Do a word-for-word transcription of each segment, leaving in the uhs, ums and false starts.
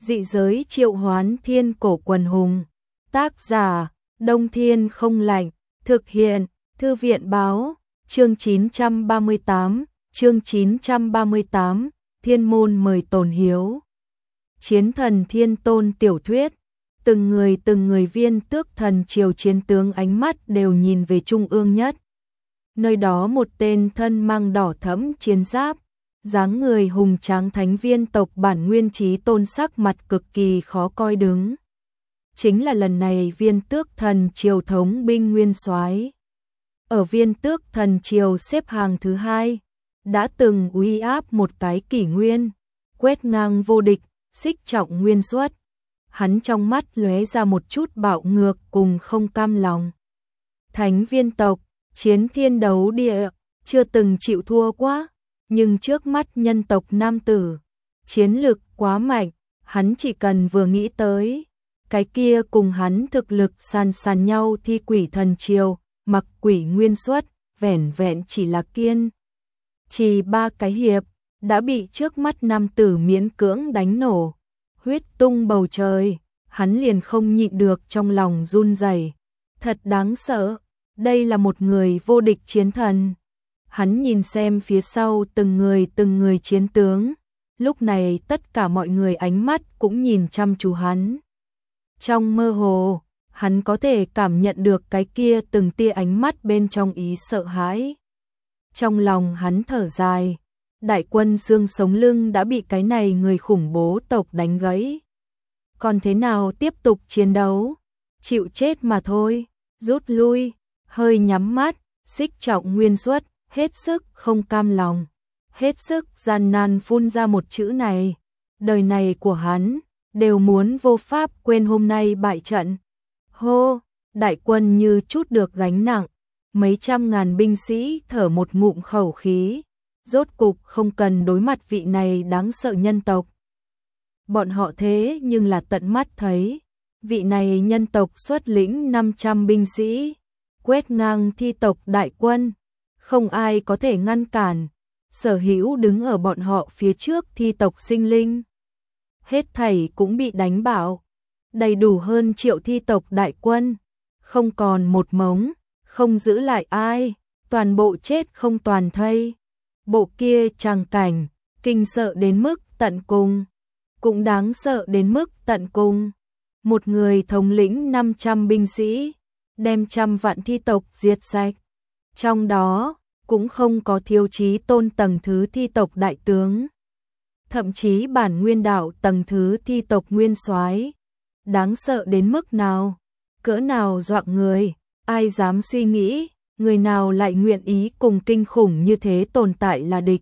Dị giới triệu hoán thiên cổ quần hùng. Tác giả, Đông Thiên không lạnh. Thực hiện, Thư viện báo. Chương chín trăm ba mươi tám, chương chín trăm ba mươi tám, Thiên môn mời tồn hiếu. Chiến thần thiên tôn tiểu thuyết. Từng người từng người viên tước thần triều chiến tướng ánh mắt đều nhìn về trung ương nhất. Nơi đó một tên thân mang đỏ thẫm chiến giáp, dáng người hùng tráng thánh viên tộc bản nguyên chí tôn sắc mặt cực kỳ khó coi đứng. Chính là lần này viên tước thần triều thống binh nguyên soái. Ở viên tước thần triều xếp hàng thứ hai, đã từng uy áp một cái kỷ nguyên, quét ngang vô địch, xích trọng nguyên suất. Hắn trong mắt lóe ra một chút bạo ngược cùng không cam lòng. Thánh viên tộc, chiến thiên đấu địa, chưa từng chịu thua quá, nhưng trước mắt nhân tộc nam tử, chiến lực quá mạnh, hắn chỉ cần vừa nghĩ tới, cái kia cùng hắn thực lực sàn sàn nhau thi quỷ thần triều, mặc quỷ nguyên suất, vẻn vẹn chỉ là kiên. Chỉ ba cái hiệp, đã bị trước mắt nam tử miễn cưỡng đánh nổ, huyết tung bầu trời, hắn liền không nhịn được trong lòng run rẩy. Thật đáng sợ, đây là một người vô địch chiến thần. Hắn nhìn xem phía sau từng người từng người chiến tướng, lúc này tất cả mọi người ánh mắt cũng nhìn chăm chú hắn. Trong mơ hồ, hắn có thể cảm nhận được cái kia từng tia ánh mắt bên trong ý sợ hãi. Trong lòng hắn thở dài, đại quân xương sống lưng đã bị cái này người khủng bố tộc đánh gãy. Còn thế nào tiếp tục chiến đấu? Chịu chết mà thôi, rút lui, hơi nhắm mắt, xích trọng nguyên suất, hết sức không cam lòng, hết sức gian nan phun ra một chữ này. Đời này của hắn, đều muốn vô pháp quên hôm nay bại trận. Hô, đại quân như chút được gánh nặng, mấy trăm ngàn binh sĩ thở một ngụm khẩu khí, rốt cục không cần đối mặt vị này đáng sợ nhân tộc. Bọn họ thế nhưng là tận mắt thấy, vị này nhân tộc xuất lĩnh năm trăm binh sĩ, quét ngang thi tộc đại quân, không ai có thể ngăn cản, sở hữu đứng ở bọn họ phía trước thi tộc sinh linh. Hết thảy cũng bị đánh bạo, đầy đủ hơn triệu thi tộc đại quân, không còn một mống, không giữ lại ai, toàn bộ chết không toàn thây. Bộ kia tràng cảnh, kinh sợ đến mức tận cùng, cũng đáng sợ đến mức tận cùng. Một người thống lĩnh năm trăm binh sĩ, đem trăm vạn thi tộc diệt sạch. Trong đó, cũng không có thiếu chí tôn tầng thứ thi tộc đại tướng. Thậm chí bản nguyên đạo tầng thứ thi tộc nguyên soái. Đáng sợ đến mức nào? Cỡ nào dọa người? Ai dám suy nghĩ? Người nào lại nguyện ý cùng kinh khủng như thế tồn tại là địch?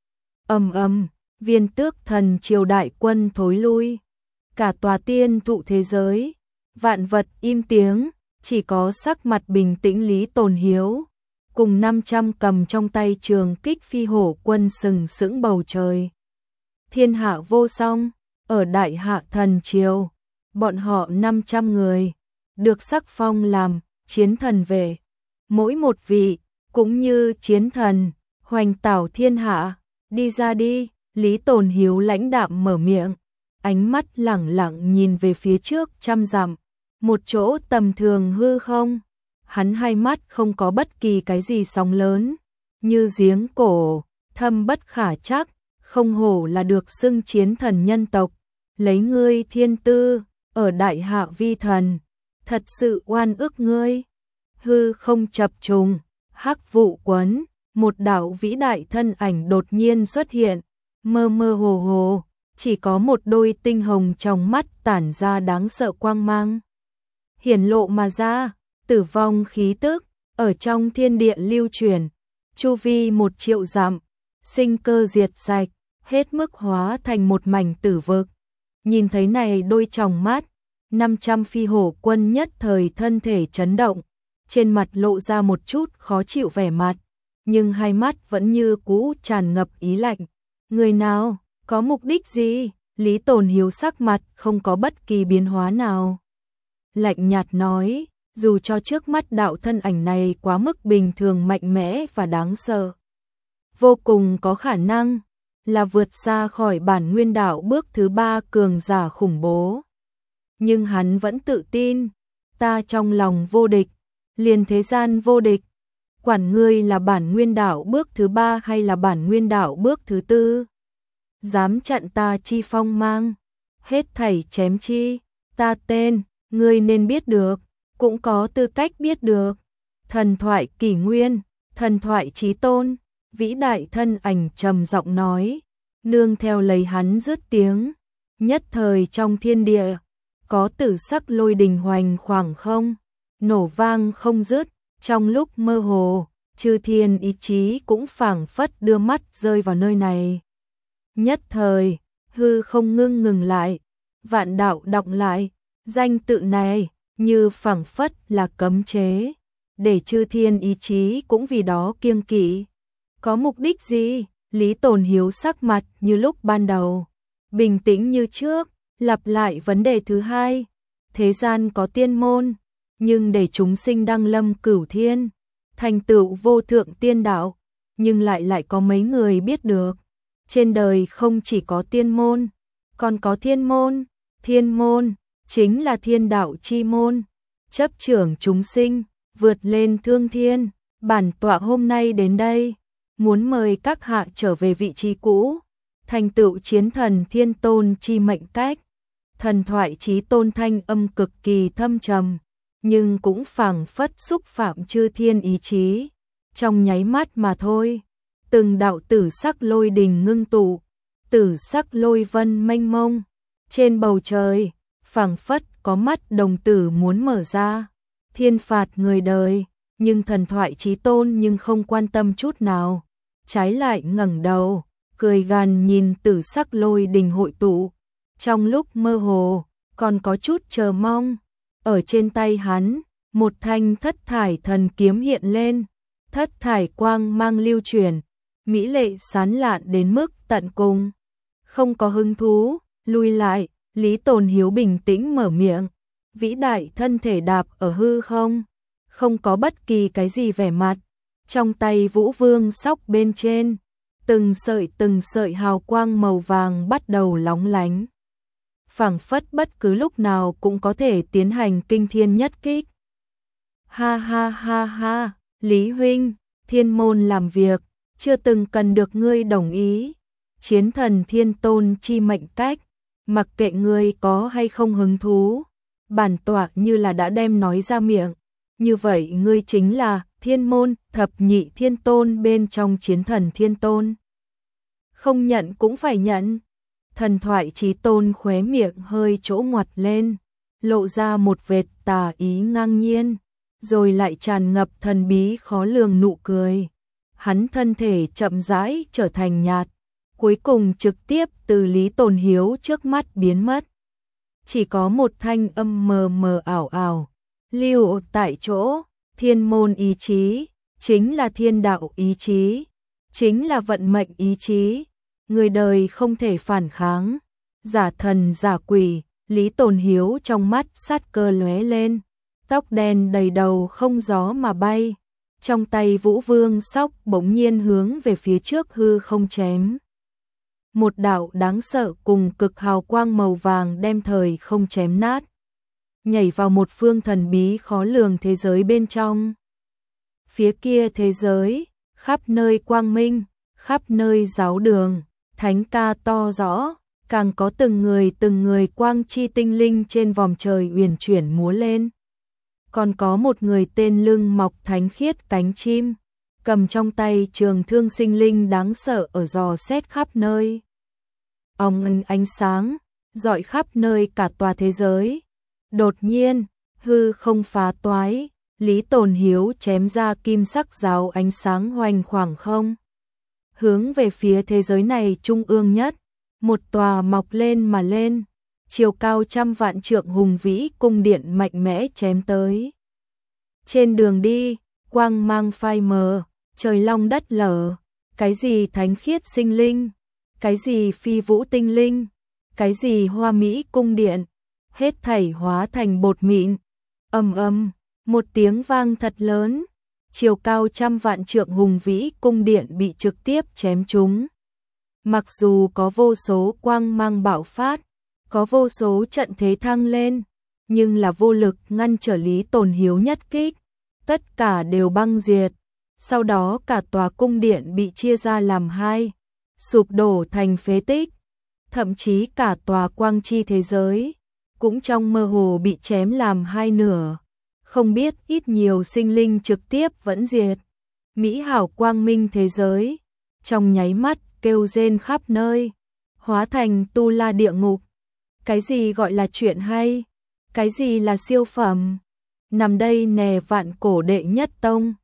Ầm ầm, viên tước thần triều đại quân thối lui. Cả tòa tiên thụ thế giới, vạn vật im tiếng, chỉ có sắc mặt bình tĩnh Lý Tồn Hiếu, cùng năm trăm cầm trong tay trường kích phi hổ quân sừng sững bầu trời. Thiên hạ vô song, ở đại hạ thần triều, bọn họ năm trăm người, được sắc phong làm chiến thần về. Mỗi một vị, cũng như chiến thần, hoành tảo thiên hạ, đi ra đi, Lý Tồn Hiếu lãnh đạm mở miệng, ánh mắt lẳng lặng nhìn về phía trước trăm dặm, một chỗ tầm thường hư không, hắn hai mắt không có bất kỳ cái gì sóng lớn, như giếng cổ, thâm bất khả trắc, không hổ là được xưng chiến thần nhân tộc, lấy ngươi thiên tư, ở đại hạ vi thần, thật sự oan ức ngươi. Hư không chập trùng, hắc vụ quấn, một đạo vĩ đại thân ảnh đột nhiên xuất hiện, mơ mơ hồ hồ, chỉ có một đôi tinh hồng trong mắt tản ra đáng sợ quang mang. Hiển lộ mà ra, tử vong khí tức, ở trong thiên địa lưu truyền, chu vi một triệu dặm, sinh cơ diệt sạch, hết mức hóa thành một mảnh tử vực. Nhìn thấy này đôi tròng mắt, năm trăm phi hổ quân nhất thời thân thể chấn động, trên mặt lộ ra một chút khó chịu vẻ mặt, nhưng hai mắt vẫn như cũ tràn ngập ý lạnh. Người nào, có mục đích gì? Lý Tồn Hiếu sắc mặt không có bất kỳ biến hóa nào. Lạnh nhạt nói, dù cho trước mắt đạo thân ảnh này quá mức bình thường mạnh mẽ và đáng sợ, vô cùng có khả năng là vượt xa khỏi bản nguyên đạo bước thứ ba cường giả khủng bố. Nhưng hắn vẫn tự tin, ta trong lòng vô địch, liền thế gian vô địch. Quản ngươi là bản nguyên đạo bước thứ ba hay là bản nguyên đạo bước thứ tư. Dám chặn ta chi phong mang, hết thảy chém chi, ta tên, ngươi nên biết được, cũng có tư cách biết được. Thần thoại kỷ nguyên, thần thoại chí tôn, vĩ đại thân ảnh trầm giọng nói, nương theo lấy hắn dứt tiếng, nhất thời trong thiên địa, có tử sắc lôi đình hoành khoảng không, nổ vang không dứt, trong lúc mơ hồ, chư thiên ý chí cũng phảng phất đưa mắt rơi vào nơi này. Nhất thời, hư không ngưng ngừng lại, vạn đạo đọng lại, danh tự này như phảng phất là cấm chế, để chư thiên ý chí cũng vì đó kiêng kỵ. Có mục đích gì? Lý Tồn Hiếu sắc mặt như lúc ban đầu, bình tĩnh như trước, lặp lại vấn đề thứ hai. Thế gian có tiên môn, nhưng để chúng sinh đăng lâm cửu thiên, thành tựu vô thượng tiên đạo, nhưng lại lại có mấy người biết được. Trên đời không chỉ có tiên môn, còn có thiên môn. Thiên môn chính là thiên đạo chi môn, chấp trưởng chúng sinh, vượt lên thương thiên. Bản tọa hôm nay đến đây, muốn mời các hạ trở về vị trí cũ, thành tựu chiến thần thiên tôn chi mệnh cách. Thần thoại chí tôn thanh âm cực kỳ thâm trầm, nhưng cũng phảng phất xúc phạm chư thiên ý chí. Trong nháy mắt mà thôi, từng đạo tử sắc lôi đình ngưng tụ, tử sắc lôi vân mênh mông. Trên bầu trời, phảng phất có mắt đồng tử muốn mở ra, thiên phạt người đời, nhưng thần thoại chí tôn nhưng không quan tâm chút nào. Trái lại ngẩng đầu, cười gằn nhìn tử sắc lôi đình hội tụ. Trong lúc mơ hồ, còn có chút chờ mong. Ở trên tay hắn, một thanh thất thải thần kiếm hiện lên, thất thải quang mang lưu chuyển, mỹ lệ sán lạn đến mức tận cùng. Không có hứng thú, lui lại, Lý Tồn Hiếu bình tĩnh mở miệng, vĩ đại thân thể đạp ở hư không, không có bất kỳ cái gì vẻ mặt. Trong tay Vũ Vương sóc bên trên, từng sợi từng sợi hào quang màu vàng bắt đầu lóng lánh. Phảng phất bất cứ lúc nào cũng có thể tiến hành kinh thiên nhất kích. Ha ha ha ha, Lý huynh, thiên môn làm việc, chưa từng cần được ngươi đồng ý. Chiến thần thiên tôn chi mệnh cách, mặc kệ ngươi có hay không hứng thú, bản tọa như là đã đem nói ra miệng. Như vậy ngươi chính là thiên môn thập nhị thiên tôn bên trong chiến thần thiên tôn. Không nhận cũng phải nhận. Thần thoại chí tôn khóe miệng hơi chỗ ngoặt lên, lộ ra một vệt tà ý ngang nhiên, rồi lại tràn ngập thần bí khó lường nụ cười. Hắn thân thể chậm rãi trở thành nhạt, cuối cùng trực tiếp từ Lý Tồn Hiếu trước mắt biến mất. Chỉ có một thanh âm mờ mờ ảo ảo, lưu tại chỗ. Thiên môn ý chí, chính là thiên đạo ý chí, chính là vận mệnh ý chí. Người đời không thể phản kháng. Giả thần giả quỷ, Lý Tồn Hiếu trong mắt sát cơ lóe lên, tóc đen đầy đầu không gió mà bay. Trong tay Vũ Vương sóc bỗng nhiên hướng về phía trước hư không chém. Một đạo đáng sợ cùng cực hào quang màu vàng đem thời không chém nát, nhảy vào một phương thần bí khó lường thế giới bên trong. Phía kia thế giới, khắp nơi quang minh, khắp nơi giáo đường, thánh ca to rõ, càng có từng người từng người quang chi tinh linh trên vòm trời uyển chuyển múa lên. Còn có một người tên lưng mọc thánh khiết cánh chim, cầm trong tay trường thương sinh linh đáng sợ ở dò xét khắp nơi. Ong ánh sáng, rọi khắp nơi cả tòa thế giới. Đột nhiên, hư không phá toái, Lý Tồn Hiếu chém ra kim sắc giáo ánh sáng hoành khoảng không. Hướng về phía thế giới này trung ương nhất, một tòa mọc lên mà lên, chiều cao trăm vạn trượng hùng vĩ cung điện mạnh mẽ chém tới. Trên đường đi, quang mang phai mờ, trời long đất lở, cái gì thánh khiết sinh linh, cái gì phi vũ tinh linh, cái gì hoa mỹ cung điện, hết thảy hóa thành bột mịn. Ầm ầm, một tiếng vang thật lớn, chiều cao trăm vạn trượng hùng vĩ cung điện bị trực tiếp chém trúng. Mặc dù có vô số quang mang bạo phát, có vô số trận thế thăng lên, nhưng là vô lực ngăn trở Lý Tồn Hiếu nhất kích, tất cả đều băng diệt. Sau đó cả tòa cung điện bị chia ra làm hai, sụp đổ thành phế tích, thậm chí cả tòa quang chi thế giới cũng trong mơ hồ bị chém làm hai nửa, không biết ít nhiều sinh linh trực tiếp vẫn diệt. Mỹ hảo quang minh thế giới, trong nháy mắt kêu rên khắp nơi, hóa thành tu la địa ngục. Cái gì gọi là chuyện hay? Cái gì là siêu phẩm? Nằm đây nè vạn cổ đệ nhất tông.